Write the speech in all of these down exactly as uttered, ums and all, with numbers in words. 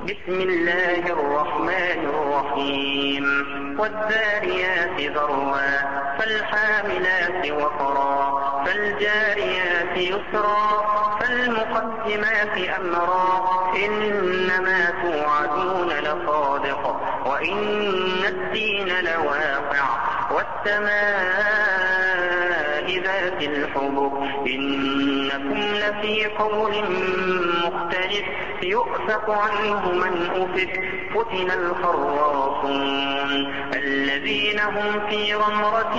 بسم الله الرحمن الرحيم والذاريات ذروا فالحاملات وقرا فالجاريات يسرا فالمقدمات أمرا إنما توعدون لصادق وإن الدين لواقع والسماء ذات الحبك إنكم لفي قول مختلف يؤفك عنه من أفك فتن الخراصون الذين هم في غمرة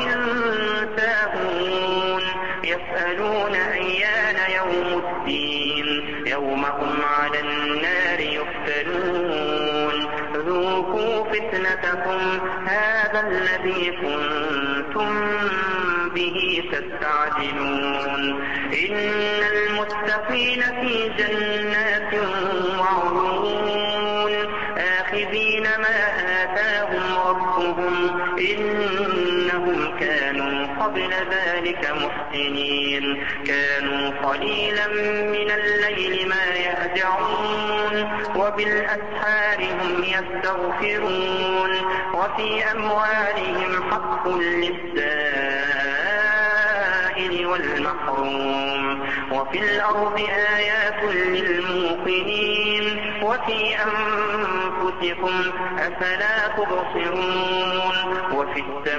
ساهون يسألون أيان يوم الدين يوم هم على النار يفتنون ذوقوا فتنتكم هذا الذي كنتم به تستعجلون إن المتقين في جنات وعيون آخذين ما آتاهم ربهم إنهم كانوا قبل ذلك محسنين كانوا قليلا من الليل ما يهجعون وبالأسحار هم يستغفرون وفي أموالهم حق للسائل والمحروم وفي الأرض آيات للموقنين وفي أنفسكم أفلا تبصرون وفي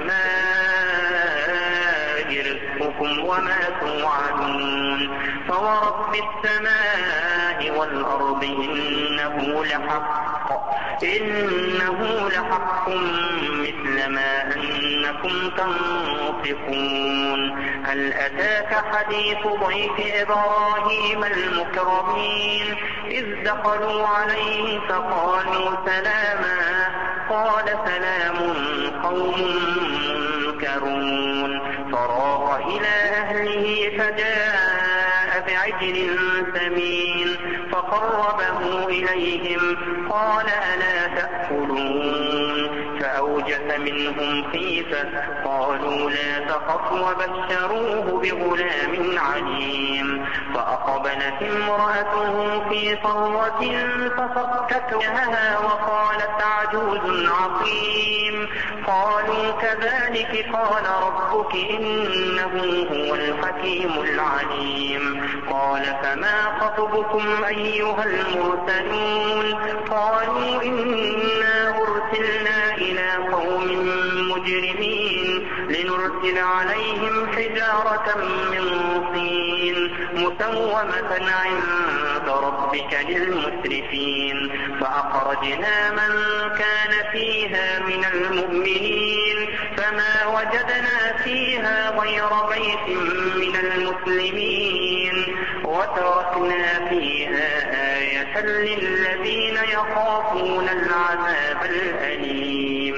السماء رزقكم وما توعدون فورب السماء والأرض إنه لحق إنه لحق مثل ما أنكم تنطقون هل أتاك حديث ضيف إبراهيم المكرمين إذ دخلوا عليه فقالوا سلاما قال سلام قوم منكرون فراغ إلى أهله فجاء بعجل سمين فقربه إليهم قال ألا تأكلون فأوجس منهم خيفة قالوا لا تخف وبشروه بغلام عليم فأقبلت امرأته في صرة فصكت وجهها وقالت عجوز عقيم قالوا كذلك قال ربك إنه هو الحكيم العليم قال فما خطبكم أيها المرسلون قالوا إنا أرسلنا إلى قوم مجرمين لنرسل عليهم حجارة من طين مسومة عند ربك للمسرفين فأخرجنا من كان فيها من المؤمنين فما وجدنا فيها غير بيت من المسلمين وتركنا فيها آية للذين يخافون العذاب الأليم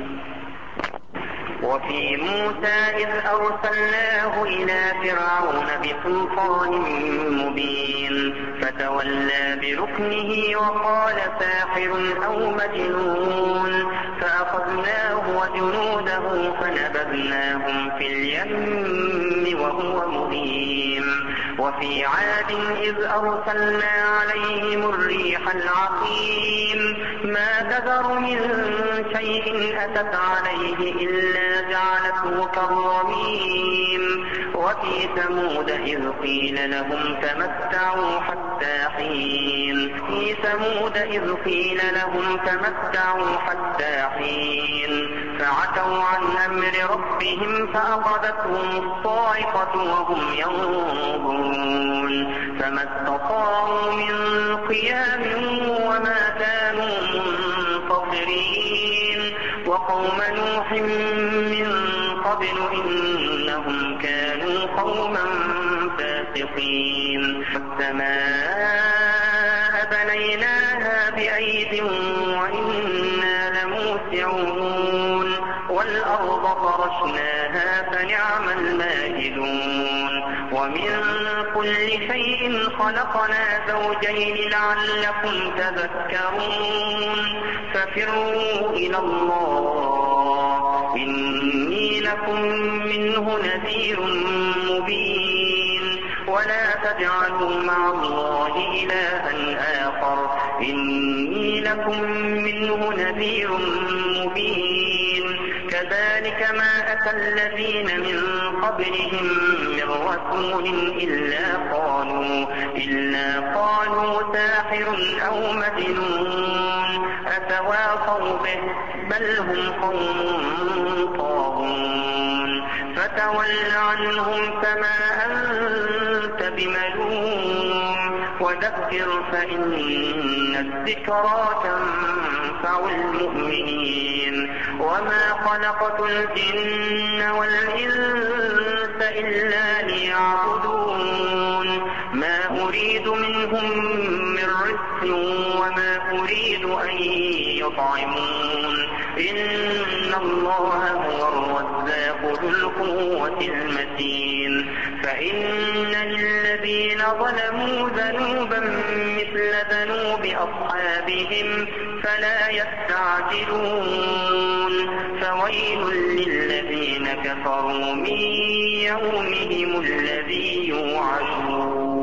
وفي موسى إذ أرسلناه إلى فرعون بسلطان مبين فتولى بركنه وقال ساحر أو مجنون فأخذناه وجنوده فنبذناهم في اليم وهو مهيم وفي عاد إذ أرسلنا عليهم الريح العقيم ما تذر من شيء أتت عليه إلا جعلته كالرميم وفي ثمود إذ قيل لهم تمتعوا حتى حين في ثمود إذ قيل لهم تمتعوا حتى حين فعتوا عن أمر ربهم فأخذتهم الصاعقة وهم ينظرون فما استطاعوا من قيام وما كانوا منتصرين وقوم نوح من قبل إنهم كانوا قوما فاسقين والسماء بنيناها بأيد وإنا لموسعون والأرض فرشناها فنعم الماهدون ومن كل شيء خلقنا زوجين لعلكم تذكرون ففروا إلى الله إني لكم منه نذير مبين ولا تجعلوا مع الله إلها آخر إني لكم منه نذير مبين كذلك ما أتى الذين من قبلهم من رسول إلا قالوا, إلا قالوا ساحر أو مجنون أتواصوا به بل هم قوم طاغون فتول عنهم فما أنت بملوم وذكر فإن الذكرى تنفع المؤمنين وما خلقت الجن والإنس إلا ليعبدون ما أريد منهم من رزق وما أريد أن يطعمون إن الله هو الرزاق ذو القوة المتين فإن للذين ظلموا ذنوبا مثل ذنوب أصحابهم فلا يستعجلون فويل للذين كفروا من يومهم الذي يوعدون